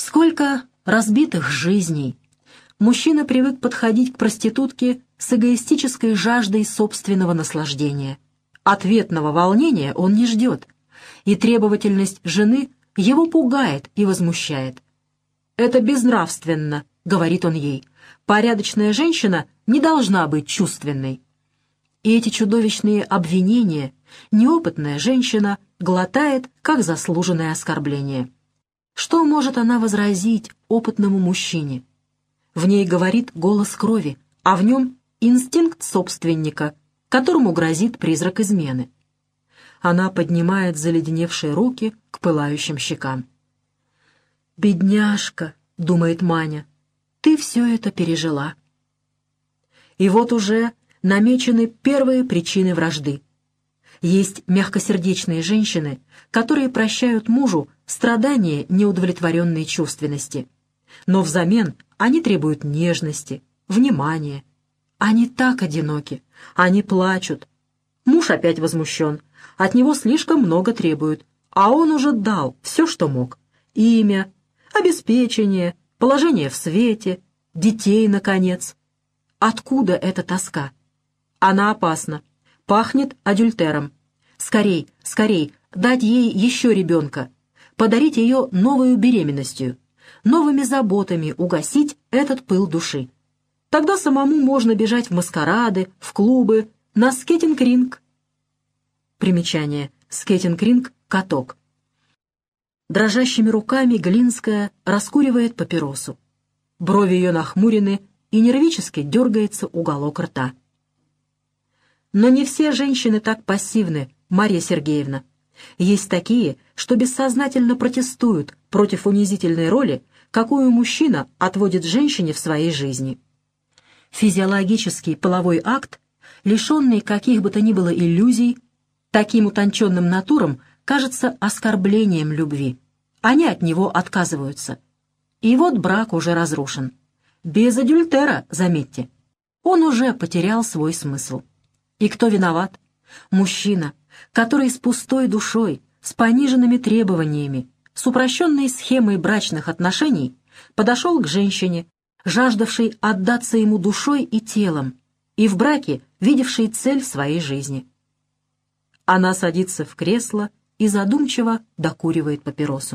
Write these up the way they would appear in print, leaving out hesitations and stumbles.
Сколько разбитых жизней! Мужчина привык подходить к проститутке с эгоистической жаждой собственного наслаждения. Ответного волнения он не ждет, и требовательность жены его пугает и возмущает. «Это безнравственно», — говорит он ей. «Порядочная женщина не должна быть чувственной». И эти чудовищные обвинения неопытная женщина глотает как заслуженное оскорбление. Что может она возразить опытному мужчине? В ней говорит голос крови, а в нем инстинкт собственника, которому грозит призрак измены. Она поднимает заледеневшие руки к пылающим щекам. «Бедняжка», — думает Маня, — «ты все это пережила». И вот уже намечены первые причины вражды. Есть мягкосердечные женщины, которые прощают мужу страдания неудовлетворенной чувственности. Но взамен они требуют нежности, внимания. Они так одиноки, они плачут. Муж опять возмущен, от него слишком много требуют, а он уже дал все, что мог. Имя, обеспечение, положение в свете, детей, наконец. Откуда эта тоска? Она опасна, пахнет адюльтером. Скорей, скорей, дать ей еще ребенка, подарить ее новой беременностью, новыми заботами угасить этот пыл души. Тогда самому можно бежать в маскарады, в клубы, на скейтинг-ринг. Примечание. Скейтинг-ринг — каток. Дрожащими руками Глинская раскуривает папиросу. Брови ее нахмурены, и нервически дергается уголок рта. Но не все женщины так пассивны, Марья Сергеевна. Есть такие, что бессознательно протестуют против унизительной роли, какую мужчина отводит женщине в своей жизни. Физиологический половой акт, лишенный каких бы то ни было иллюзий, таким утонченным натурам кажется оскорблением любви. Они от него отказываются. И вот брак уже разрушен. Без адюльтера, заметьте. Он уже потерял свой смысл. И кто виноват? Мужчина, который с пустой душой, с пониженными требованиями, с упрощенной схемой брачных отношений подошел к женщине, жаждавшей отдаться ему душой и телом, и в браке видевшей цель своей жизни. Она садится в кресло и задумчиво докуривает папиросу.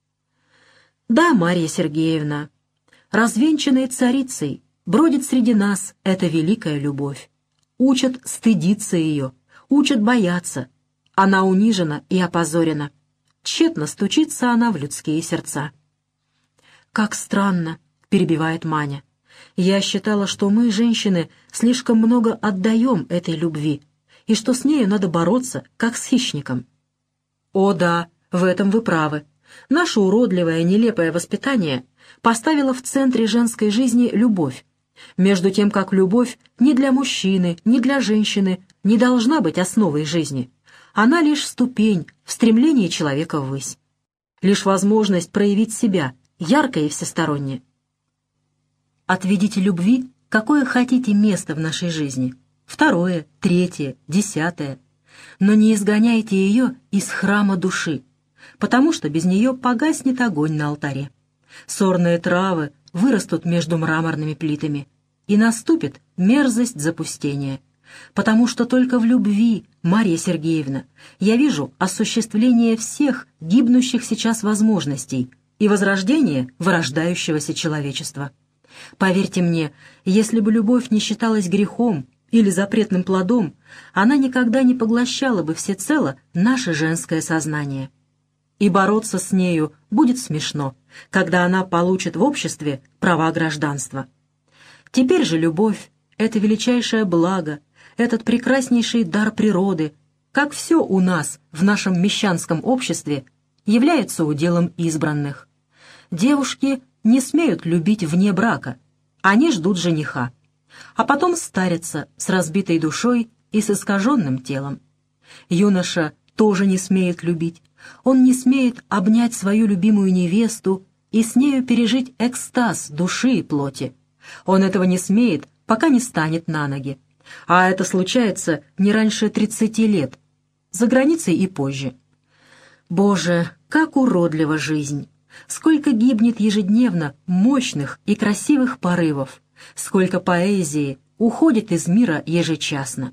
Да, Марья Сергеевна, развенчанной царицей бродит среди нас эта великая любовь. Учат стыдиться ее, учат бояться. Она унижена и опозорена. Тщетно стучится она в людские сердца. «Как странно», — перебивает Маня. «Я считала, что мы, женщины, слишком много отдаем этой любви, и что с нею надо бороться, как с хищником». «О да, в этом вы правы. Наше уродливое, нелепое воспитание поставило в центре женской жизни любовь, между тем как любовь ни для мужчины, ни для женщины не должна быть основой жизни. Она лишь ступень в стремлении человека ввысь, лишь возможность проявить себя ярко и всесторонне. Отведите любви какое хотите место в нашей жизни, 2, 3, 10, но не изгоняйте ее из храма души, потому что без нее погаснет огонь на алтаре. Сорные травы вырастут между мраморными плитами, и наступит мерзость запустения, потому что только в любви, Марья Сергеевна, я вижу осуществление всех гибнущих сейчас возможностей и возрождение вырождающегося человечества. Поверьте мне, если бы любовь не считалась грехом или запретным плодом, она никогда не поглощала бы всецело наше женское сознание. И бороться с нею будет смешно, когда она получит в обществе права гражданства. Теперь же любовь — это величайшее благо, этот прекраснейший дар природы, как все у нас в нашем мещанском обществе, является уделом избранных. Девушки не смеют любить вне брака, они ждут жениха, а потом старятся с разбитой душой и с искаженным телом. Юноша тоже не смеет любить, он не смеет обнять свою любимую невесту и с нею пережить экстаз души и плоти. Он этого не смеет, пока не станет на ноги. А это случается не раньше 30 лет, за границей и позже. Боже, как уродлива жизнь! сколько гибнет ежедневно мощных и красивых порывов, сколько поэзии уходит из мира ежечасно.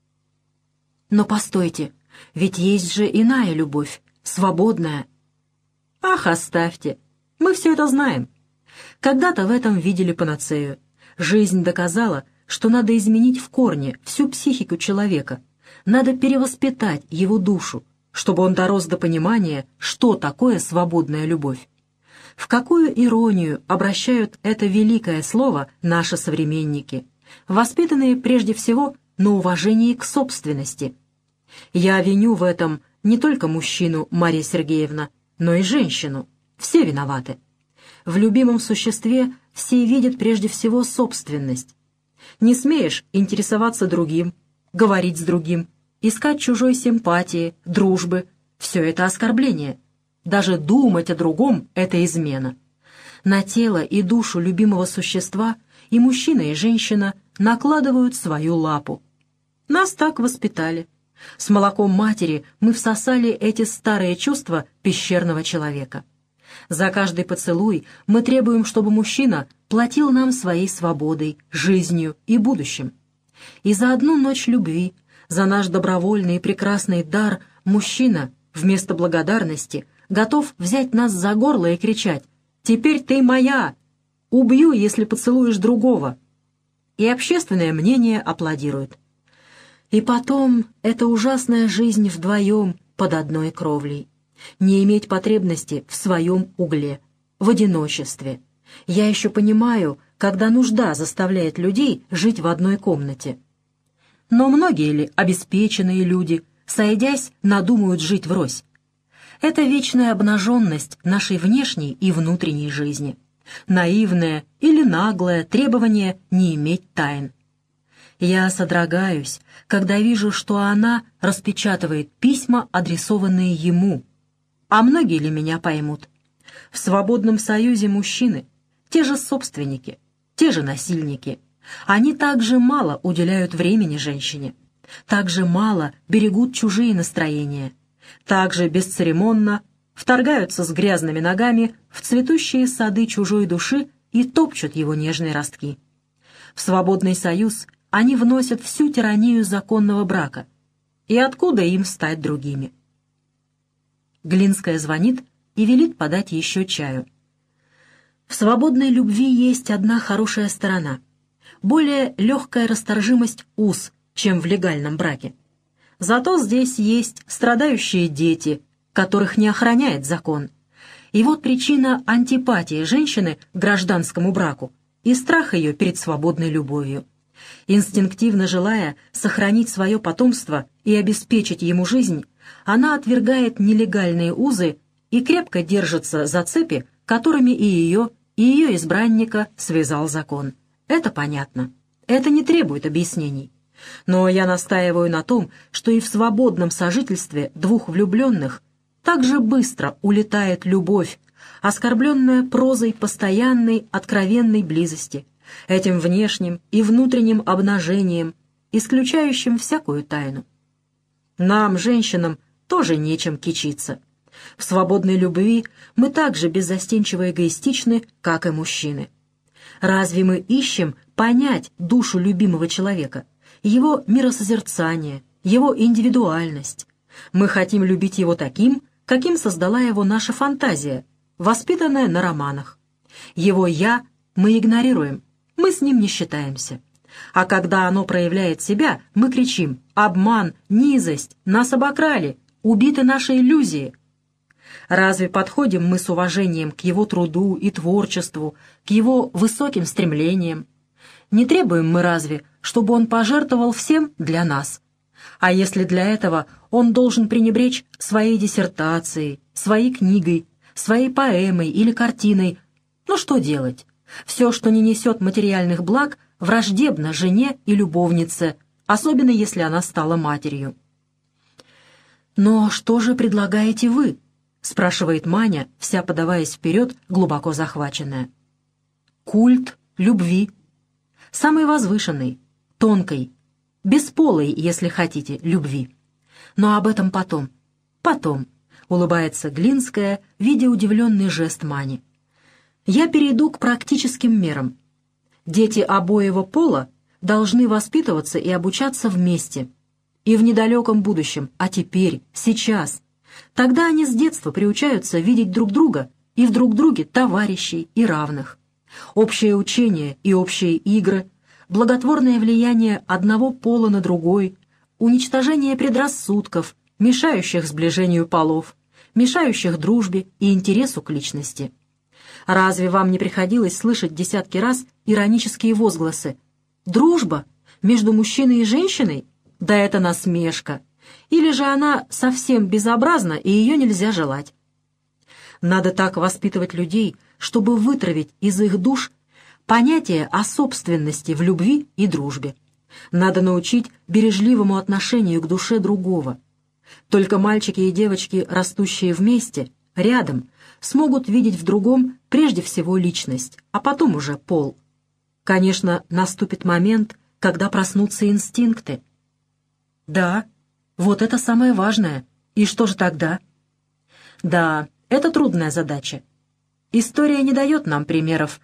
Но постойте, ведь есть же иная любовь, свободная. Ах, оставьте, мы все это знаем. Когда-то в этом видели панацею. Жизнь доказала, что надо изменить в корне всю психику человека, надо перевоспитать его душу, чтобы он дорос до понимания, что такое свободная любовь. В какую иронию обращают это великое слово наши современники, воспитанные прежде всего на уважении к собственности. Я виню в этом не только мужчину, Марья Сергеевна, но и женщину. Все виноваты. В любимом существе все видят прежде всего собственность. Не смеешь интересоваться другим, говорить с другим, искать чужой симпатии, дружбы. Все это оскорбление. Даже думать о другом — это измена. На тело и душу любимого существа и мужчина, и женщина накладывают свою лапу. Нас так воспитали. С молоком матери мы всосали эти старые чувства пещерного человека. За каждый поцелуй мы требуем, чтобы мужчина платил нам своей свободой, жизнью и будущим. И за одну ночь любви, за наш добровольный и прекрасный дар мужчина вместо благодарности готов взять нас за горло и кричать: «Теперь ты моя! Убью, если поцелуешь другого!» И общественное мнение аплодирует. И потом эта ужасная жизнь вдвоем под одной кровлей. Не иметь потребности в своем угле, в одиночестве. Я еще понимаю, когда нужда заставляет людей жить в одной комнате. Но многие ли обеспеченные люди, сойдясь, надумают жить врозь? Это вечная обнаженность нашей внешней и внутренней жизни. Наивное или наглое требование не иметь тайн. Я содрогаюсь, когда вижу, что она распечатывает письма, адресованные ему. А многие ли меня поймут? В свободном союзе мужчины те же собственники, те же насильники. Они также мало уделяют времени женщине, также мало берегут чужие настроения, также бесцеремонно вторгаются с грязными ногами в цветущие сады чужой души и топчут его нежные ростки. В свободный союз они вносят всю тиранию законного брака. И откуда им стать другими? Глинская звонит и велит подать еще чаю. В свободной любви есть одна хорошая сторона. Более легкая расторжимость уз, чем в легальном браке. Зато здесь есть страдающие дети, которых не охраняет закон. И вот причина антипатии женщины к гражданскому браку и страх ее перед свободной любовью. Инстинктивно желая сохранить свое потомство и обеспечить ему жизнь, она отвергает нелегальные узы и крепко держится за цепи, которыми и ее избранника связал закон. Это понятно. Это не требует объяснений. Но я настаиваю на том, что и в свободном сожительстве двух влюбленных так же быстро улетает любовь, оскорбленная прозой постоянной, откровенной близости, этим внешним и внутренним обнажением, исключающим всякую тайну. Нам, женщинам, тоже нечем кичиться. В свободной любви мы так же беззастенчиво эгоистичны, как и мужчины. Разве мы ищем понять душу любимого человека, его миросозерцание, его индивидуальность? Мы хотим любить его таким, каким создала его наша фантазия, воспитанная на романах. Его «я» мы игнорируем, мы с ним не считаемся. А когда оно проявляет себя, мы кричим: «Обман, низость, нас обокрали, убиты наши иллюзии». Разве подходим мы с уважением к его труду и творчеству, к его высоким стремлениям? Не требуем мы разве, чтобы он пожертвовал всем для нас? А если для этого он должен пренебречь своей диссертацией, своей книгой, своей поэмой или картиной, ну что делать? Все, что не несет материальных благ, враждебно жене и любовнице, особенно если она стала матерью. «Но что же предлагаете вы?» — спрашивает Маня, вся подаваясь вперед, глубоко захваченная. «Культ любви. Самой возвышенной, тонкой, бесполой, если хотите, любви. Но об этом потом. Потом, — улыбается Глинская, видя удивленный жест Мани. «Я перейду к практическим мерам. Дети обоего пола должны воспитываться и обучаться вместе. И в недалеком будущем, а теперь, сейчас. Тогда они с детства приучаются видеть друг друга и в друг друге товарищей и равных. Общее учение и общие игры, благотворное влияние одного пола на другой, уничтожение предрассудков, мешающих сближению полов, мешающих дружбе и интересу к личности. Разве вам не приходилось слышать десятки раз иронические возгласы: «Дружба между мужчиной и женщиной? Да это насмешка! Или же она совсем безобразна, и ее нельзя желать». Надо так воспитывать людей, чтобы вытравить из их душ понятие о собственности в любви и дружбе. Надо научить бережливому отношению к душе другого. Только мальчики и девочки, растущие вместе, рядом, смогут видеть в другом прежде всего личность, а потом уже пол. Конечно, наступит момент, когда проснутся инстинкты. Да, вот это самое важное. И что же тогда? Да, это трудная задача. История не дает нам примеров.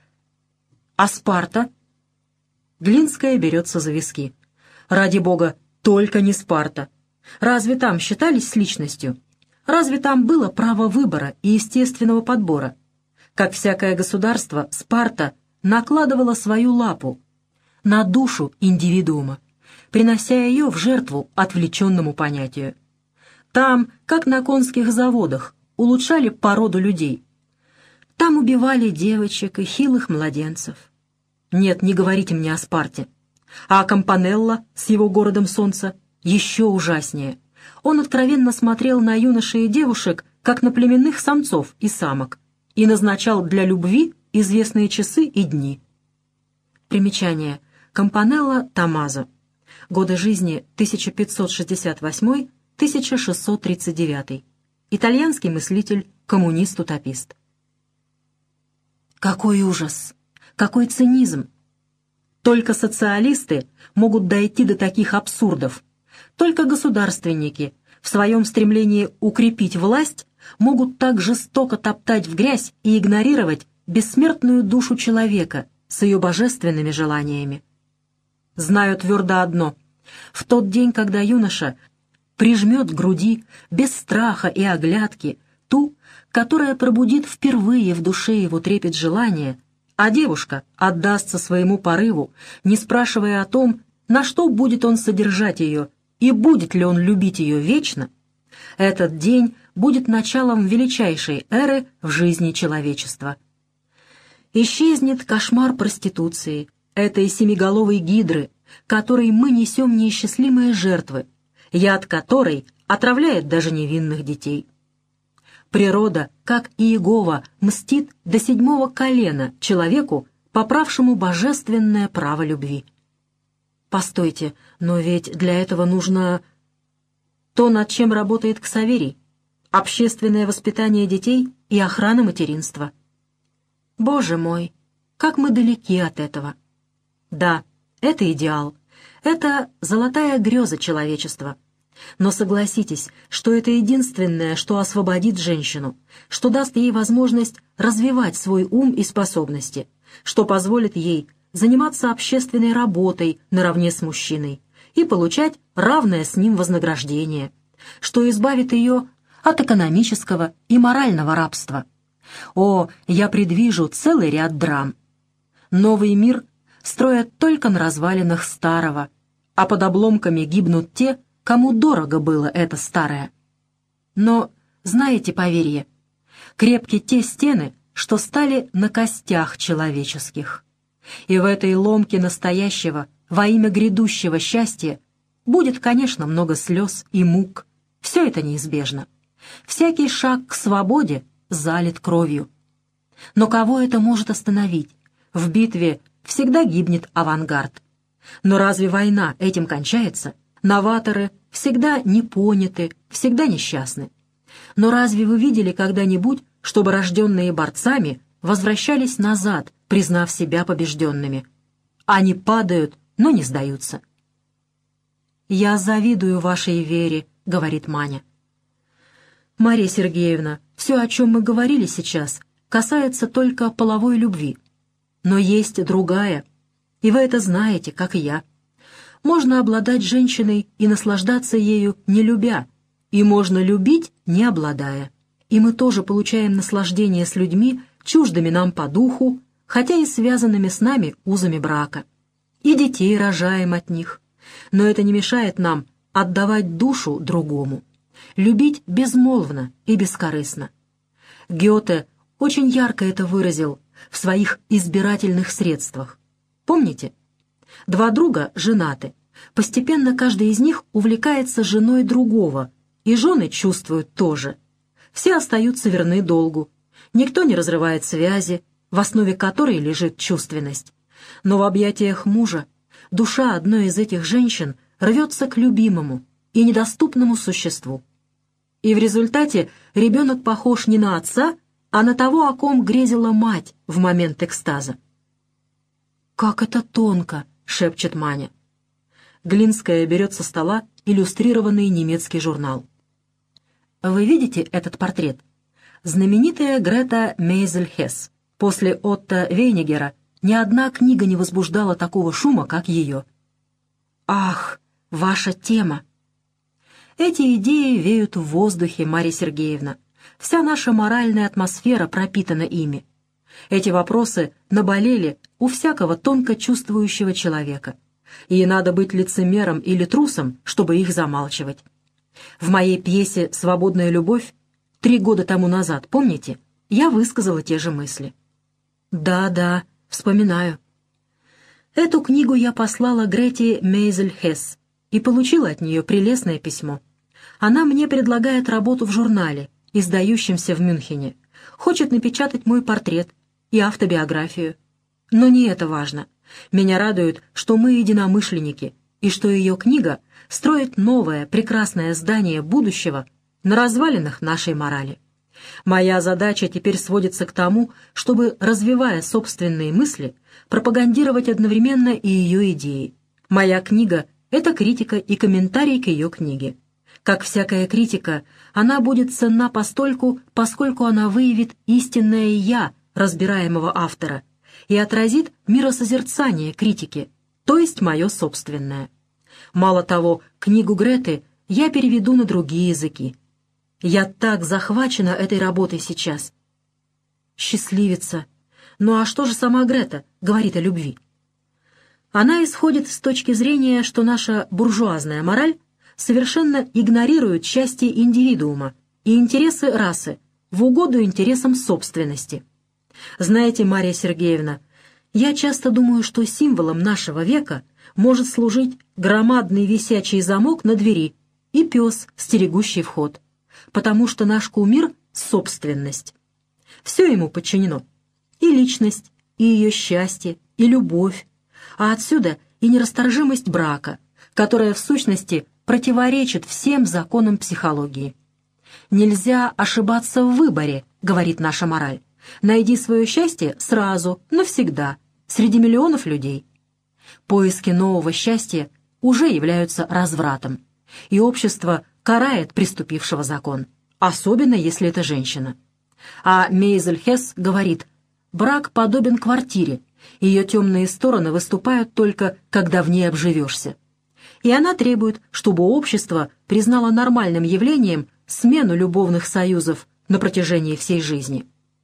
А Спарта? Глинская берется за виски. Ради бога, только не Спарта. Разве там считались с личностью? Разве там было право выбора и естественного подбора? Как всякое государство, Спарта накладывала свою лапу на душу индивидуума, принося ее в жертву отвлеченному понятию. Там, как на конских заводах, улучшали породу людей. Там убивали девочек и хилых младенцев. Нет, не говорите мне о Спарте. А Кампанелла с его городом солнца еще ужаснее. Он откровенно смотрел на юношей и девушек, как на племенных самцов и самок, и назначал для любви известные часы и дни. Примечание. Кампанелла Томмазо. Годы жизни 1568-1639. Итальянский мыслитель, коммунист-утопист. Какой ужас! Какой цинизм! Только социалисты могут дойти до таких абсурдов. Только государственники в своем стремлении укрепить власть могут так жестоко топтать в грязь и игнорировать бессмертную душу человека с ее божественными желаниями. Знаю твердо одно: в тот день, когда юноша прижмет к груди без страха и оглядки ту, которая пробудит впервые в душе его трепет желания, а девушка отдастся своему порыву, не спрашивая о том, на что будет он содержать ее и будет ли он любить ее вечно, этот день будет началом величайшей эры в жизни человечества. Исчезнет кошмар проституции, этой семиголовой гидры, которой мы несем неисчислимые жертвы, яд которой отравляет даже невинных детей. Природа, как и Иегова, мстит до 7-го колена человеку, поправшему божественное право любви. Постойте, но ведь для этого нужно то, над чем работает Ксаверий: общественное воспитание детей и охрана материнства. Боже мой, как мы далеки от этого! Да, это идеал, это золотая греза человечества. Но согласитесь, что это единственное, что освободит женщину, что даст ей возможность развивать свой ум и способности, что позволит ей заниматься общественной работой наравне с мужчиной и получать равное с ним вознаграждение, что избавит ее от экономического и морального рабства. О, я предвижу целый ряд драм. Новый мир строят только на развалинах старого, а под обломками гибнут те, кому дорого было это старое. Но, знаете поверье, крепки те стены, что стали на костях человеческих. И в этой ломке настоящего, во имя грядущего счастья, будет, конечно, много слез и мук. Все это неизбежно. Всякий шаг к свободе залит кровью. Но кого это может остановить? В битве всегда гибнет авангард. Но разве война этим кончается? Новаторы всегда не поняты, всегда несчастны. Но разве вы видели когда-нибудь, чтобы рожденные борцами возвращались назад, признав себя побежденными? Они падают, но не сдаются. «Я завидую вашей вере», — говорит Маня. Мария Сергеевна, все, о чем мы говорили сейчас, касается только половой любви. Но есть другая, и вы это знаете, как и я. Можно обладать женщиной и наслаждаться ею, не любя, и можно любить, не обладая. И мы тоже получаем наслаждение с людьми, чуждыми нам по духу, хотя и связанными с нами узами брака. И детей рожаем от них. Но это не мешает нам отдавать душу другому, любить безмолвно и бескорыстно. Гёте очень ярко это выразил в своих избирательных средствах. Помните? Два друга женаты. Постепенно каждый из них увлекается женой другого, и жены чувствуют тоже. Все остаются верны долгу. Никто не разрывает связи, в основе которой лежит чувственность. Но в объятиях мужа душа одной из этих женщин рвется к любимому и недоступному существу. И в результате ребенок похож не на отца, а на того, о ком грезила мать в момент экстаза. «Как это тонко!» — шепчет Маня. Глинская берет со стола иллюстрированный немецкий журнал. Вы видите этот портрет? Знаменитая Грета Мейзель-Хесс. После Отто Вейнигера ни одна книга не возбуждала такого шума, как ее. Ах, ваша тема! Эти идеи веют в воздухе, Марья Сергеевна. Вся наша моральная атмосфера пропитана ими. Эти вопросы наболели у всякого тонко чувствующего человека. И надо быть лицемером или трусом, чтобы их замалчивать. В моей пьесе «Свободная любовь» 3 года тому назад, помните, я высказала те же мысли. Да, вспоминаю. Эту книгу я послала Грете Мейзель-Хесс и получила от нее прелестное письмо. Она мне предлагает работу в журнале, издающемся в Мюнхене, хочет напечатать мой портрет и автобиографию. Но не это важно. Меня радует, что мы единомышленники, и что ее книга строит новое, прекрасное здание будущего на развалинах нашей морали. Моя задача теперь сводится к тому, чтобы, развивая собственные мысли, пропагандировать одновременно и ее идеи. Моя книга — это критика и комментарий к ее книге. Как всякая критика, она будет ценна постольку, поскольку она выявит истинное «я» разбираемого автора и отразит миросозерцание критики, то есть мое собственное. Мало того, книгу Греты я переведу на другие языки. Я так захвачена этой работой сейчас. Счастливица. Ну а что же сама Грета говорит о любви? Она исходит с точки зрения, что наша буржуазная мораль совершенно игнорирует счастье индивидуума и интересы расы в угоду интересам собственности. Знаете, Мария Сергеевна, я часто думаю, что символом нашего века может служить громадный висячий замок на двери и пес, стерегущий вход, потому что наш кумир — собственность. Все ему подчинено. И личность, и ее счастье, и любовь, а отсюда и нерасторжимость брака, которая в сущности противоречит всем законам психологии. «Нельзя ошибаться в выборе», — говорит наша мораль. «Найди свое счастье сразу, навсегда, среди миллионов людей». Поиски нового счастья уже являются развратом, и общество карает приступившего закон, особенно если это женщина. А Мейзель-Хесс говорит, брак подобен квартире, ее темные стороны выступают только, когда в ней обживешься. И она требует, чтобы общество признало нормальным явлением смену любовных союзов на протяжении всей жизни.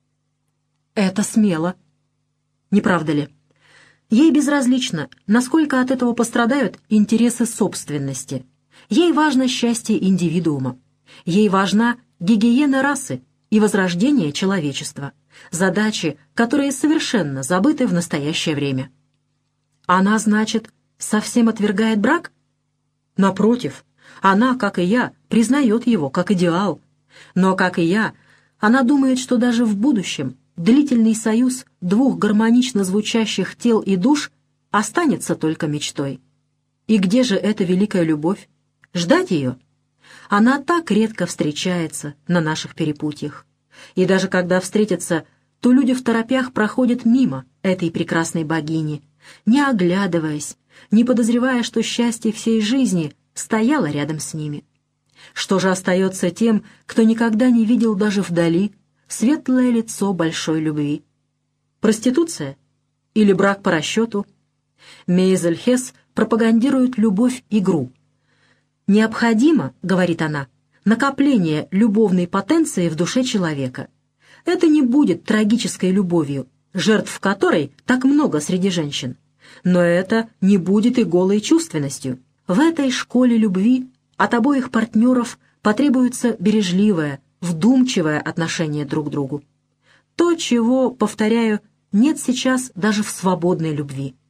Это смело. Не правда ли? Ей безразлично, насколько от этого пострадают интересы собственности. Ей важно счастье индивидуума. Ей важна гигиена расы и возрождение человечества. Задачи, которые совершенно забыты в настоящее время. Она, значит, совсем отвергает брак? Напротив, она, как и я, признает его как идеал. Но, как и я, она думает, что даже в будущем длительный союз двух гармонично звучащих тел и душ останется только мечтой. И где же эта великая любовь? Ждать ее? Она так редко встречается на наших перепутьях. И даже когда встретятся, то люди второпях проходят мимо этой прекрасной богини, не оглядываясь, не подозревая, что счастье всей жизни стояло рядом с ними. Что же остается тем, кто никогда не видел даже вдали светлое лицо большой любви? Проституция? Или брак по расчету? Мейзель Хесс пропагандирует любовь-игру. «Необходимо, — говорит она, — накопление любовной потенции в душе человека. Это не будет трагической любовью, жертв которой так много среди женщин. Но это не будет и голой чувственностью. В этой школе любви от обоих партнеров потребуется бережливое, вдумчивое отношение друг к другу. То, чего, повторяю, нет сейчас даже в свободной любви.